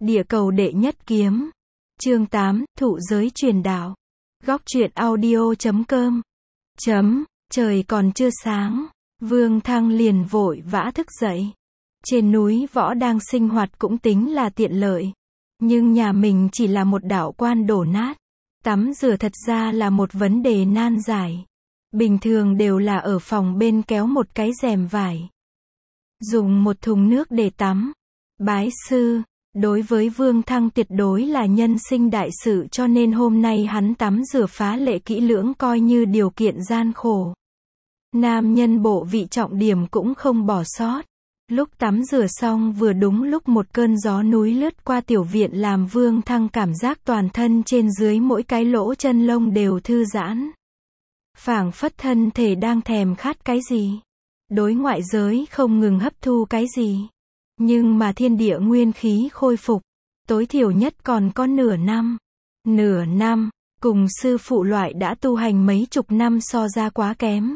Địa cầu đệ nhất kiếm. Chương 8, thụ giới truyền đạo. Góc truyện audio.com. Trời còn chưa sáng, Vương Thăng liền vội vã thức dậy. Trên núi võ đang sinh hoạt cũng tính là tiện lợi. Nhưng nhà mình chỉ là một đạo quan đổ nát. Tắm rửa thật ra là một vấn đề nan giải. Bình thường đều là ở phòng bên kéo một cái rèm vải. Dùng một thùng nước để tắm. Bái sư, đối với Vương Thăng tuyệt đối là nhân sinh đại sự, cho nên hôm nay hắn tắm rửa phá lệ kỹ lưỡng, coi như điều kiện gian khổ. Nam nhân bộ vị trọng điểm cũng không bỏ sót. Lúc tắm rửa xong vừa đúng lúc một cơn gió núi lướt qua tiểu viện làm Vương Thăng cảm giác toàn thân trên dưới mỗi cái lỗ chân lông đều thư giãn. Phảng phất thân thể đang thèm khát cái gì. Đối ngoại giới không ngừng hấp thu cái gì. Nhưng mà thiên địa nguyên khí khôi phục. Tối thiểu nhất còn có nửa năm. Nửa năm, cùng sư phụ loại đã tu hành mấy chục năm so ra quá kém.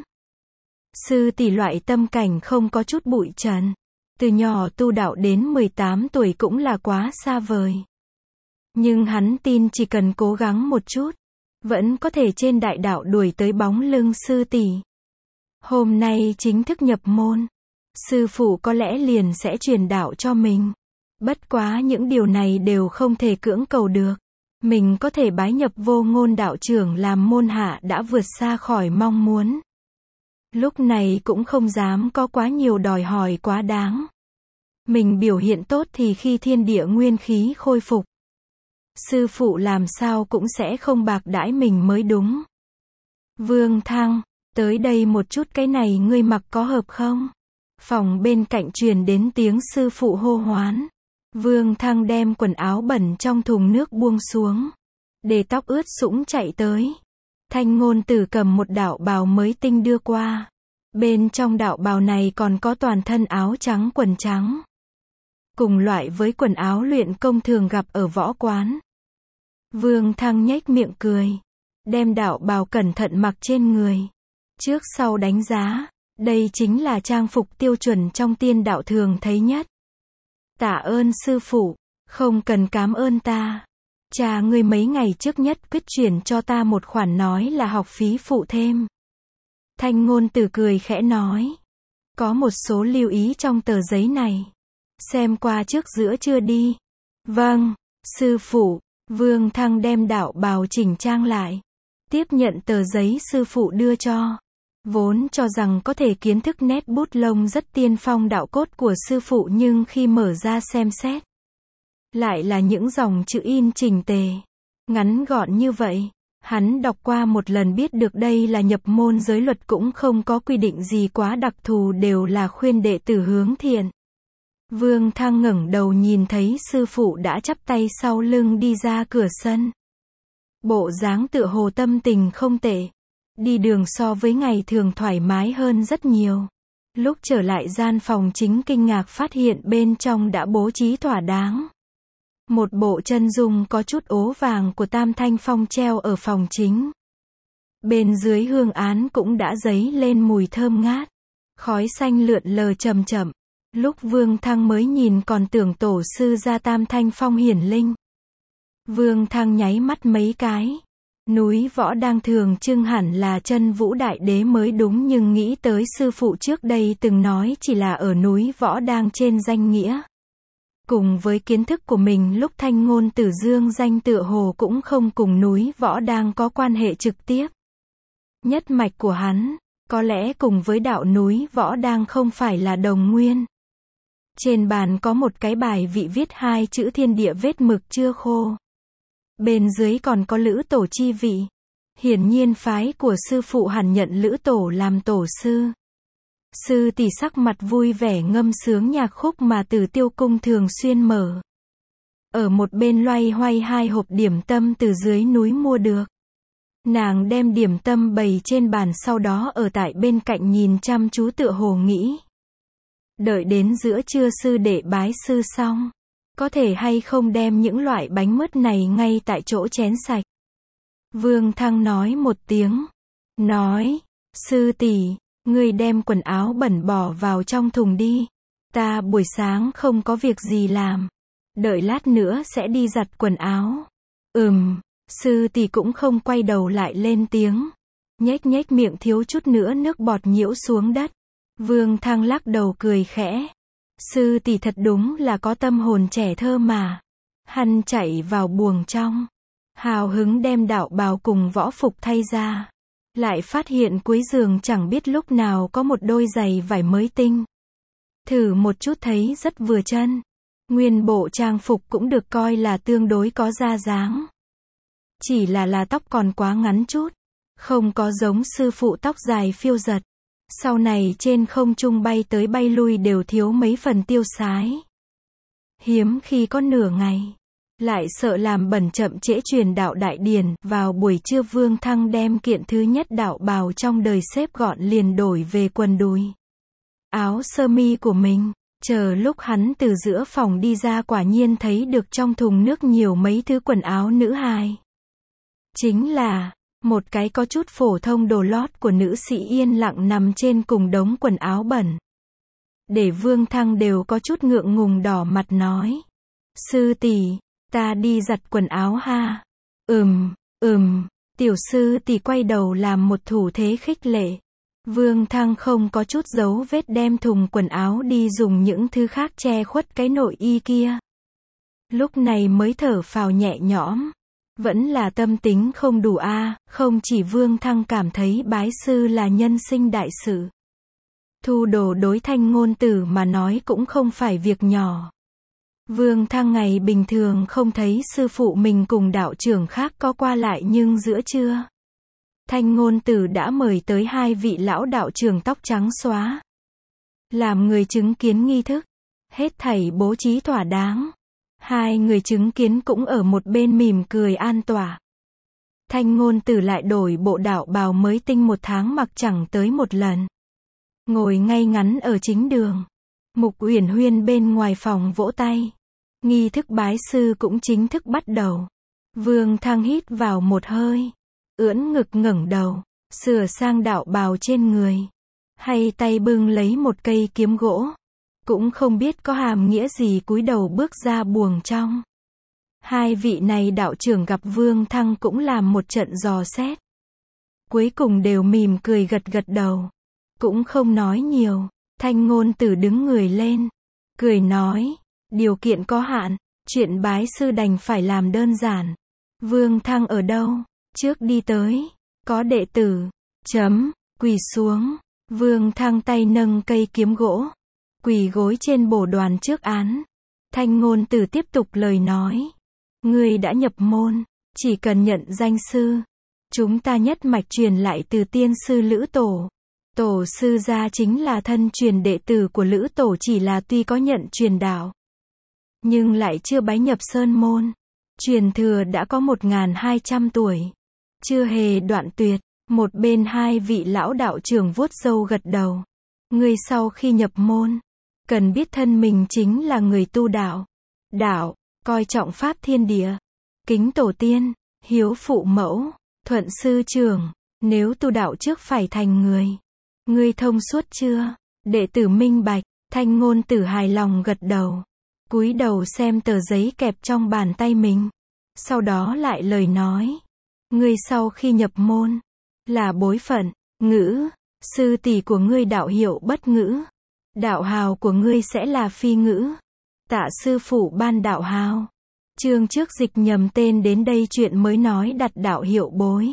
Sư tỷ loại tâm cảnh không có chút bụi trần. Từ nhỏ tu đạo đến 18 tuổi cũng là quá xa vời. Nhưng hắn tin chỉ cần cố gắng một chút, vẫn có thể trên đại đạo đuổi tới bóng lưng sư tỷ. Hôm nay chính thức nhập môn. Sư phụ có lẽ liền sẽ truyền đạo cho mình. Bất quá những điều này đều không thể cưỡng cầu được. Mình có thể bái nhập Vô Ngôn đạo trưởng làm môn hạ đã vượt xa khỏi mong muốn. Lúc này cũng không dám có quá nhiều đòi hỏi quá đáng. Mình biểu hiện tốt thì khi thiên địa nguyên khí khôi phục, sư phụ làm sao cũng sẽ không bạc đãi mình mới đúng. Vương Thăng, tới đây một chút, cái này ngươi mặc có hợp không? Phòng bên cạnh truyền đến tiếng sư phụ hô hoán. Vương Thăng đem quần áo bẩn trong thùng nước buông xuống. Để tóc ướt sũng chạy tới. Thanh Ngôn Tử cầm một đạo bào mới tinh đưa qua. Bên trong đạo bào này còn có toàn thân áo trắng quần trắng. Cùng loại với quần áo luyện công thường gặp ở võ quán. Vương Thăng nhếch miệng cười. Đem đạo bào cẩn thận mặc trên người. Trước sau đánh giá. Đây chính là trang phục tiêu chuẩn trong tiên đạo thường thấy nhất. Tạ ơn sư phụ. Không cần cám ơn ta. Cha ngươi mấy ngày trước nhất quyết chuyển cho ta một khoản, nói là học phí phụ thêm. Thanh Ngôn Tử cười khẽ nói. Có một số lưu ý trong tờ giấy này. Xem qua trước giữa trưa đi. Vâng, sư phụ. Vương Thăng đem đạo bào chỉnh trang lại. Tiếp nhận tờ giấy sư phụ đưa cho. Vốn cho rằng có thể kiến thức nét bút lông rất tiên phong đạo cốt của sư phụ, nhưng khi mở ra xem xét, lại là những dòng chữ in chỉnh tề, ngắn gọn như vậy. Hắn đọc qua một lần biết được đây là nhập môn giới luật, cũng không có quy định gì quá đặc thù, đều là khuyên đệ tử hướng thiện. Vương Thăng ngẩng đầu nhìn thấy sư phụ đã chắp tay sau lưng đi ra cửa sân. Bộ dáng tựa hồ tâm tình không tệ. Đi đường so với ngày thường thoải mái hơn rất nhiều. Lúc trở lại gian phòng chính kinh ngạc phát hiện bên trong đã bố trí thỏa đáng. Một bộ chân dung có chút ố vàng của Tam Thanh Phong treo ở phòng chính. Bên dưới hương án cũng đã dấy lên mùi thơm ngát. Khói xanh lượn lờ chậm chậm. Lúc Vương Thăng mới nhìn còn tưởng tổ sư gia Tam Thanh Phong hiển linh. Vương Thăng nháy mắt mấy cái. Núi võ đang thường trưng hẳn là Chân Vũ Đại Đế mới đúng, nhưng nghĩ tới sư phụ trước đây từng nói chỉ là ở núi võ đang trên danh nghĩa. Cùng với kiến thức của mình lúc Thanh Ngôn Tử dương danh tựa hồ cũng không cùng núi võ đang có quan hệ trực tiếp. Nhất mạch của hắn, có lẽ cùng với đạo núi võ đang không phải là đồng nguyên. Trên bàn có một cái bài vị viết hai chữ thiên địa vết mực chưa khô. Bên dưới còn có Lữ Tổ chi vị. Hiển nhiên phái của sư phụ hẳn nhận Lữ Tổ làm tổ sư. Sư tỷ sắc mặt vui vẻ ngâm sướng nhạc khúc mà Tử Tiêu Cung thường xuyên mở. Ở một bên loay hoay hai hộp điểm tâm từ dưới núi mua được. Nàng đem điểm tâm bày trên bàn, sau đó ở tại bên cạnh nhìn chăm chú tựa hồ nghĩ. Đợi đến giữa trưa sư đệ bái sư xong, có thể hay không đem những loại bánh mứt này ngay tại chỗ chén sạch. Vương Thăng nói một tiếng. Nói, sư tỷ, ngươi đem quần áo bẩn bỏ vào trong thùng đi. Ta buổi sáng không có việc gì làm. đợi lát nữa sẽ đi giặt quần áo. Sư tỷ cũng không quay đầu lại lên tiếng. Nhếch nhếch miệng thiếu chút nữa nước bọt nhiễu xuống đất. Vương Thăng lắc đầu cười khẽ. Sư tỷ thật đúng là có tâm hồn trẻ thơ mà. Hắn chạy vào buồng trong. Hào hứng đem đạo bào cùng võ phục thay ra. Lại phát hiện cuối giường chẳng biết lúc nào có một đôi giày vải mới tinh. Thử một chút thấy rất vừa chân. Nguyên bộ trang phục cũng được coi là tương đối có ra dáng. Chỉ là tóc còn quá ngắn chút. Không có giống sư phụ tóc dài phiêu giật. Sau này trên không trung bay tới bay lui đều thiếu mấy phần tiêu sái. Hiếm khi có nửa ngày. Lại sợ làm bẩn chậm trễ truyền đạo đại điển. Vào buổi trưa Vương Thăng đem kiện thứ nhất đạo bào trong đời xếp gọn liền đổi về quần đùi. Áo sơ mi của mình. Chờ lúc hắn từ giữa phòng đi ra quả nhiên thấy được trong thùng nước nhiều mấy thứ quần áo nữ hài. Chính là một cái có chút phổ thông đồ lót của nữ sĩ yên lặng nằm trên cùng đống quần áo bẩn. Để Vương Thăng đều có chút ngượng ngùng đỏ mặt nói. Sư tỷ, ta đi giặt quần áo ha. Tiểu sư tỷ quay đầu làm một thủ thế khích lệ. Vương Thăng không có chút dấu vết đem thùng quần áo đi dùng những thứ khác che khuất cái nội y kia. Lúc này mới thở phào nhẹ nhõm. Vẫn là tâm tính không đủ a, không chỉ Vương Thăng cảm thấy bái sư là nhân sinh đại sự. Thu đồ đối Thanh Ngôn Tử mà nói cũng không phải việc nhỏ. Vương Thăng ngày bình thường không thấy sư phụ mình cùng đạo trưởng khác có qua lại nhưng giữa trưa. Thanh Ngôn Tử đã mời tới hai vị lão đạo trưởng tóc trắng xóa. Làm người chứng kiến nghi thức. Hết thảy bố trí thỏa đáng. Hai người chứng kiến cũng ở một bên mỉm cười an tỏa. Thanh Ngôn Tử lại đổi bộ đạo bào mới tinh 1 tháng mặc chẳng tới một lần. Ngồi ngay ngắn ở chính đường. Mục Uyển Huyên bên ngoài phòng vỗ tay. Nghi thức bái sư cũng chính thức bắt đầu. Vương Thăng hít vào một hơi. Ưỡn ngực ngẩng đầu. Sửa sang đạo bào trên người. Hay tay bưng lấy một cây kiếm gỗ. Cũng không biết có hàm nghĩa gì cúi đầu bước ra buồng trong. Hai vị này đạo trưởng gặp Vương Thăng cũng làm một trận dò xét. Cuối cùng đều mỉm cười gật gật đầu. Cũng không nói nhiều. Thanh Ngôn Tử đứng người lên. Cười nói. Điều kiện có hạn. Chuyện bái sư đành phải làm đơn giản. Vương Thăng ở đâu? Trước đi tới. Có đệ tử. Quỳ xuống. Vương Thăng tay nâng cây kiếm gỗ. Quỳ gối trên bồ đoàn trước án. Thanh Ngôn Tử tiếp tục lời nói. Ngươi đã nhập môn. Chỉ cần nhận danh sư. Chúng ta nhất mạch truyền lại từ tiên sư Lữ Tổ. Tổ sư gia chính là thân truyền đệ tử của Lữ Tổ, chỉ là tuy có nhận truyền đạo. Nhưng lại chưa bái nhập sơn môn. Truyền thừa đã có 1200 tuổi. Chưa hề đoạn tuyệt. Một bên hai vị lão đạo trưởng vuốt râu gật đầu. Ngươi sau khi nhập môn. Cần biết thân mình chính là người tu đạo. Đạo, coi trọng pháp thiên địa. Kính tổ tiên, hiếu phụ mẫu, thuận sư trưởng. Nếu tu đạo trước phải thành người. Ngươi thông suốt chưa? Đệ tử minh bạch. Thanh Ngôn Tử hài lòng gật đầu. Cúi đầu xem tờ giấy kẹp trong bàn tay mình. Sau đó lại lời nói. Ngươi sau khi nhập môn. Là bối phận, ngữ. Sư tỷ của ngươi đạo hiệu Bất Ngữ. Đạo hào của ngươi sẽ là Phi Ngữ. Tạ sư phụ ban đạo hào. Chương trước dịch nhầm tên đến đây chuyện mới nói đặt đạo hiệu Bối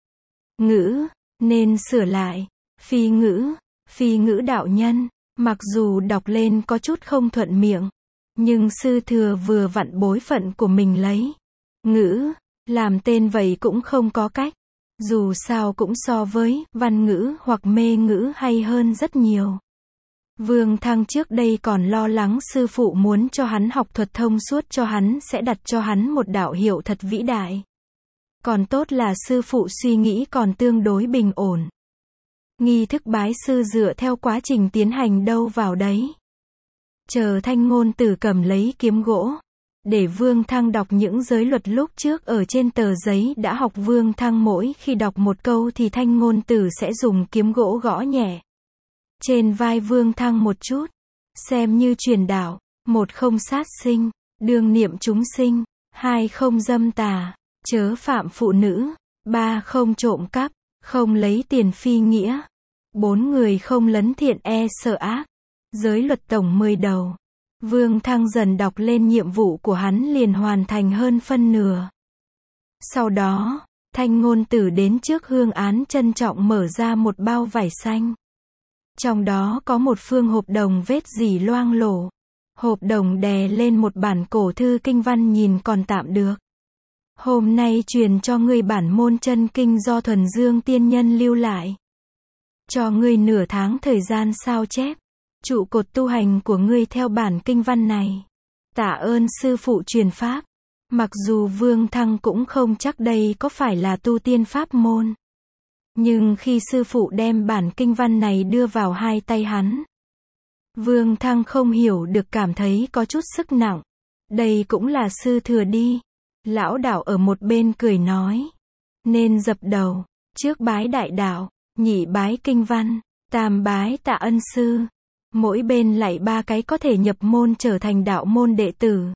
Ngữ. Nên sửa lại. Phi Ngữ. Phi Ngữ đạo nhân. Mặc dù đọc lên có chút không thuận miệng. Nhưng sư thừa vừa vặn bối phận của mình lấy. Ngữ. Làm tên vậy cũng không có cách. Dù sao cũng so với văn ngữ hoặc mê ngữ hay hơn rất nhiều. Vương Thăng trước đây còn lo lắng sư phụ muốn cho hắn học thuật thông suốt cho hắn sẽ đặt cho hắn một đạo hiệu thật vĩ đại. Còn tốt là sư phụ suy nghĩ còn tương đối bình ổn. Nghi thức bái sư dựa theo quá trình tiến hành đâu vào đấy. Chờ Thanh Ngôn Tử cầm lấy kiếm gỗ. Để Vương Thăng đọc những giới luật lúc trước ở trên tờ giấy đã học. Vương Thăng mỗi khi đọc một câu thì Thanh Ngôn Tử sẽ dùng kiếm gỗ gõ nhẹ trên vai Vương Thăng một chút. Xem như truyền đạo. Một không sát sinh. đương niệm chúng sinh, 2 không dâm tà, chớ phạm phụ nữ, 3 không trộm cắp, không lấy tiền phi nghĩa, 4 người không lấn thiện sợ ác, giới luật tổng 10 đầu. Vương Thăng dần đọc lên nhiệm vụ của hắn liền hoàn thành hơn phân nửa. Sau đó, Thanh Ngôn Tử đến trước hương án trân trọng mở ra một bao vải xanh. Trong đó có một phương hộp đồng vết dỉ loang lổ. Hộp đồng đè lên một bản cổ thư kinh văn nhìn còn tạm được. Hôm nay truyền cho ngươi bản môn chân kinh do Thuần Dương tiên nhân lưu lại. Cho ngươi nửa tháng thời gian sao chép. Trụ cột tu hành của ngươi theo bản kinh văn này. Tạ ơn sư phụ truyền pháp. Mặc dù Vương Thăng cũng không chắc đây có phải là tu tiên pháp môn. Nhưng khi sư phụ đem bản kinh văn này đưa vào hai tay hắn, Vương Thăng không hiểu được cảm thấy có chút sức nặng. Đây cũng là sư thừa đi. Lão đạo ở một bên cười nói. Nên dập đầu, trước bái đại đạo, nhị bái kinh văn, tam bái tạ ân sư. Mỗi bên lại 3 cái có thể nhập môn trở thành đạo môn đệ tử.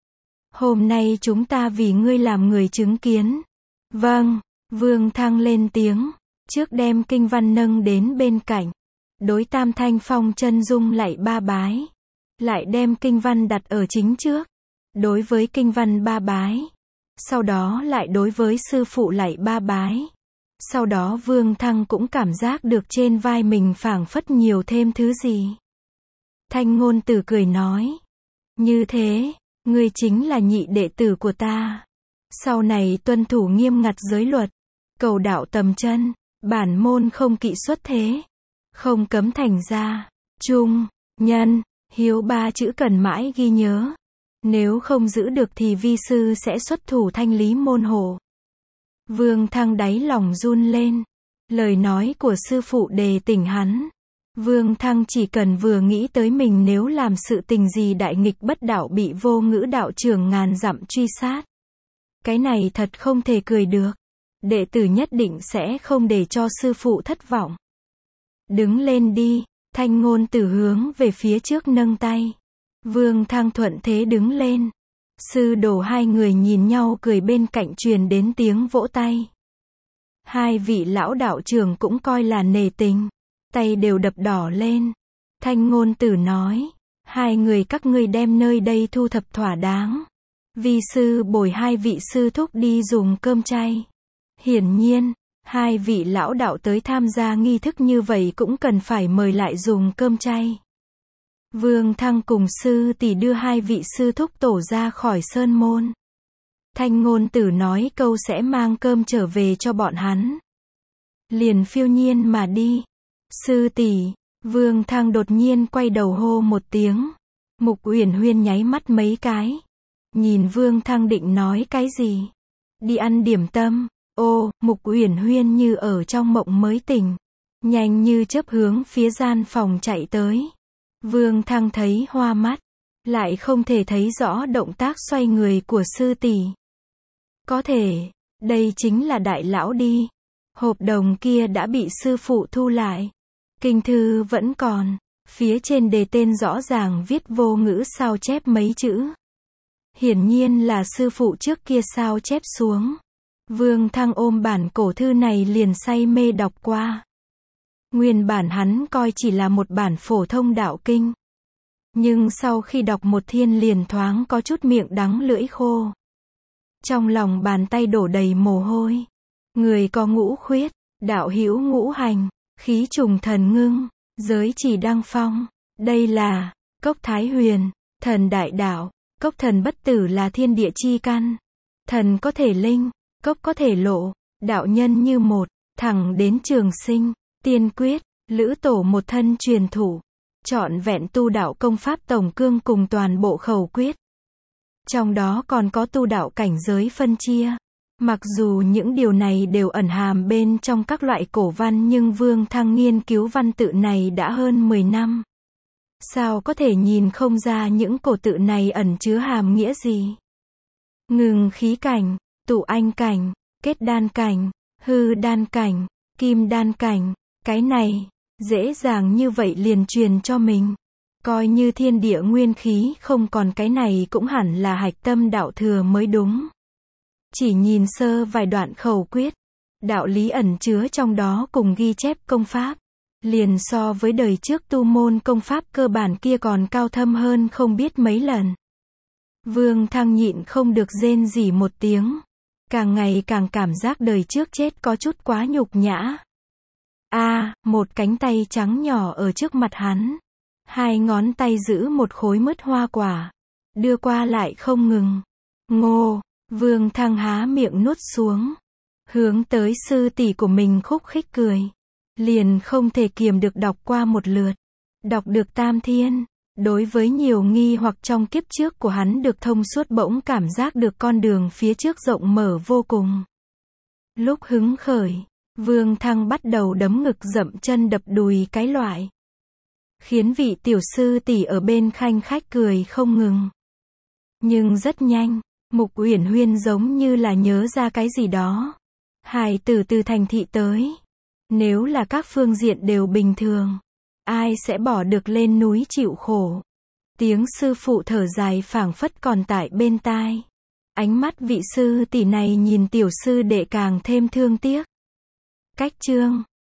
Hôm nay chúng ta vì ngươi làm người chứng kiến. Vâng, Vương Thăng lên tiếng, trước đem kinh văn nâng đến bên cạnh. Đối Tam Thanh Phong chân dung lại 3 bái. Lại đem kinh văn đặt ở chính trước. Đối với kinh văn 3 bái. Sau đó lại đối với sư phụ lại 3 bái. Sau đó Vương Thăng cũng cảm giác được trên vai mình phảng phất nhiều thêm thứ gì. Thanh Ngôn Tử cười nói. Như thế, ngươi chính là nhị đệ tử của ta. Sau này tuân thủ nghiêm ngặt giới luật. Cầu đạo tầm chân. Bản môn không kỵ xuất thế. Không cấm thành gia. Trung, nhân, hiếu 3 chữ cần mãi ghi nhớ. Nếu không giữ được thì vi sư sẽ xuất thủ thanh lý môn hộ. Vương Thăng đáy lòng run lên. Lời nói của sư phụ đề tỉnh hắn. Vương Thăng chỉ cần vừa nghĩ tới mình nếu làm sự tình gì đại nghịch bất đạo bị Vô Ngữ đạo trưởng ngàn dặm truy sát. Cái này thật không thể cười được. Đệ tử nhất định sẽ không để cho sư phụ thất vọng. Đứng lên đi, Thanh Ngôn Tử hướng về phía trước nâng tay. Vương Thăng thuận thế đứng lên. Sư đồ 2 người nhìn nhau cười, bên cạnh truyền đến tiếng vỗ tay. 2 vị lão đạo trưởng cũng coi là nể tình. Tay đều đập đỏ lên. Thanh Ngôn Tử nói. 2 người các ngươi đem nơi đây thu thập thỏa đáng. Vi sư bồi 2 vị sư thúc đi dùng cơm chay. Hiển nhiên, 2 vị lão đạo tới tham gia nghi thức như vậy cũng cần phải mời lại dùng cơm chay. Vương Thăng cùng sư tỷ đưa 2 vị sư thúc tổ ra khỏi sơn môn. Thanh Ngôn Tử nói câu sẽ mang cơm trở về cho bọn hắn. Liền phiêu nhiên mà đi. Sư tỷ, Vương Thăng đột nhiên quay đầu hô một tiếng. Mục Uyển Huyên nháy mắt mấy cái. Nhìn Vương Thăng định nói cái gì. Đi ăn điểm tâm. Ô, Mục Uyển Huyên như ở trong mộng mới tỉnh. Nhanh như chớp hướng phía gian phòng chạy tới. Vương Thăng thấy hoa mắt. Lại không thể thấy rõ động tác xoay người của sư tỷ. Có thể, đây chính là đại lão đi. Hộp đồng kia đã bị sư phụ thu lại. Kinh thư vẫn còn. Phía trên đề tên rõ ràng viết Vô Ngữ sao chép mấy chữ. Hiển nhiên là sư phụ trước kia sao chép xuống. Vương Thăng ôm bản cổ thư này liền say mê đọc qua. Nguyên bản hắn coi chỉ là một bản phổ thông đạo kinh. Nhưng sau khi đọc một thiên liền thoáng có chút miệng đắng lưỡi khô. Trong lòng bàn tay đổ đầy mồ hôi. Người có ngũ khuyết, đạo hữu ngũ hành, khí trùng thần ngưng, giới chỉ đăng phong. Đây là cốc Thái Huyền, thần đại đạo, cốc thần bất tử là thiên địa chi căn. Thần có thể linh, cốc có thể lộ, đạo nhân như một, thẳng đến trường sinh, tiên quyết, lữ tổ một thân truyền thủ. Trọn vẹn tu đạo công pháp tổng cương cùng toàn bộ khẩu quyết. Trong đó còn có tu đạo cảnh giới phân chia. Mặc dù những điều này đều ẩn hàm bên trong các loại cổ văn nhưng Vương Thăng nghiên cứu văn tự này đã hơn 10 năm. Sao có thể nhìn không ra những cổ tự này ẩn chứa hàm nghĩa gì? Ngừng khí cảnh, tụ anh cảnh, kết đan cảnh, hư đan cảnh, kim đan cảnh, cái này, dễ dàng như vậy liền truyền cho mình. Coi như thiên địa nguyên khí không còn cái này cũng hẳn là hạch tâm đạo thừa mới đúng. Chỉ nhìn sơ vài đoạn khẩu quyết, đạo lý ẩn chứa trong đó cùng ghi chép công pháp, liền so với đời trước tu môn công pháp cơ bản kia còn cao thâm hơn không biết mấy lần. Vương Thăng nhịn không được rên rỉ một tiếng. Càng ngày càng cảm giác đời trước chết có chút quá nhục nhã. Một cánh tay trắng nhỏ ở trước mặt hắn. Hai ngón tay giữ một khối mứt hoa quả. Đưa qua lại không ngừng. Ngô, Vương Thăng há miệng nuốt xuống. Hướng tới sư tỷ của mình khúc khích cười. Liền không thể kiềm được đọc qua một lượt. Đọc được Tam Thiên. Đối với nhiều nghi hoặc trong kiếp trước của hắn được thông suốt, bỗng cảm giác được con đường phía trước rộng mở vô cùng. Lúc hứng khởi, Vương Thăng bắt đầu đấm ngực dậm chân đập đùi cái loại. Khiến vị tiểu sư tỷ ở bên khanh khách cười không ngừng. Nhưng rất nhanh, Mục Uyển Huyên giống như là nhớ ra cái gì đó. Hài tử từ thành thị tới. Nếu là các phương diện đều bình thường, ai sẽ bỏ được lên núi chịu khổ. Tiếng sư phụ thở dài phảng phất còn tại bên tai. Ánh mắt vị sư tỷ này nhìn tiểu sư đệ càng thêm thương tiếc. Cách chương